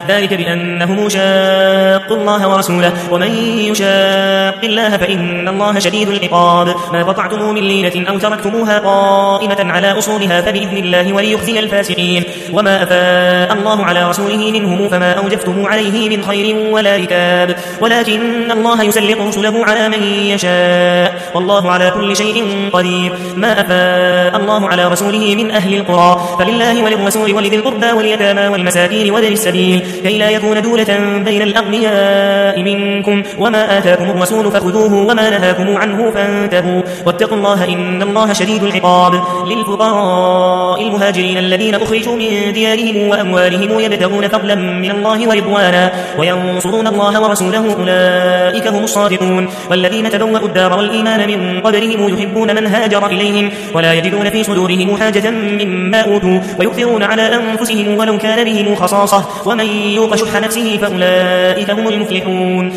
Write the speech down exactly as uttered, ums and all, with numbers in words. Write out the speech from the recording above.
ذلك بأنهم شاقوا الله ورسوله ومن يشاق الله فإن الله شديد العقاب ما قطعتم من لينة أو تركتموها قائمة على أصولها فبإذن الله وليخزي الفاسقين وما أفاء الله على رسوله منهم فما أوجفتم عليه من خير ولا ركاب ولكن الله يسلط رسله على من يشاء والله على كل شيء قدير ما أفاء الله على رسوله من أهل القرى فلله وللرسول ولذي القربى واليتامى والمساكين وابن السبيل كي لا يكون دولة بين الأغنياء منكم وما آتاكم الرسول فخذوه وما نهاكم عنه فانتهوا واتقوا الله إن الله شديد العقاب للفقراء المهاجرين الذين أخرجوا من ديارهم وأموالهم يبتغون فضلا من الله ورضوانا وينصرون الله ورسوله أولئك هم الصادقون والذين تبوأوا الدار والإيمان من قبلهم يحبون من هاجر إليهم ولا يجدون في صدورهم حاجة مما أوتوا ويؤثرون على أنفسهم ولو كان بهم خصاصة ومن يوق شح نفسه فأولئك هم المفلحون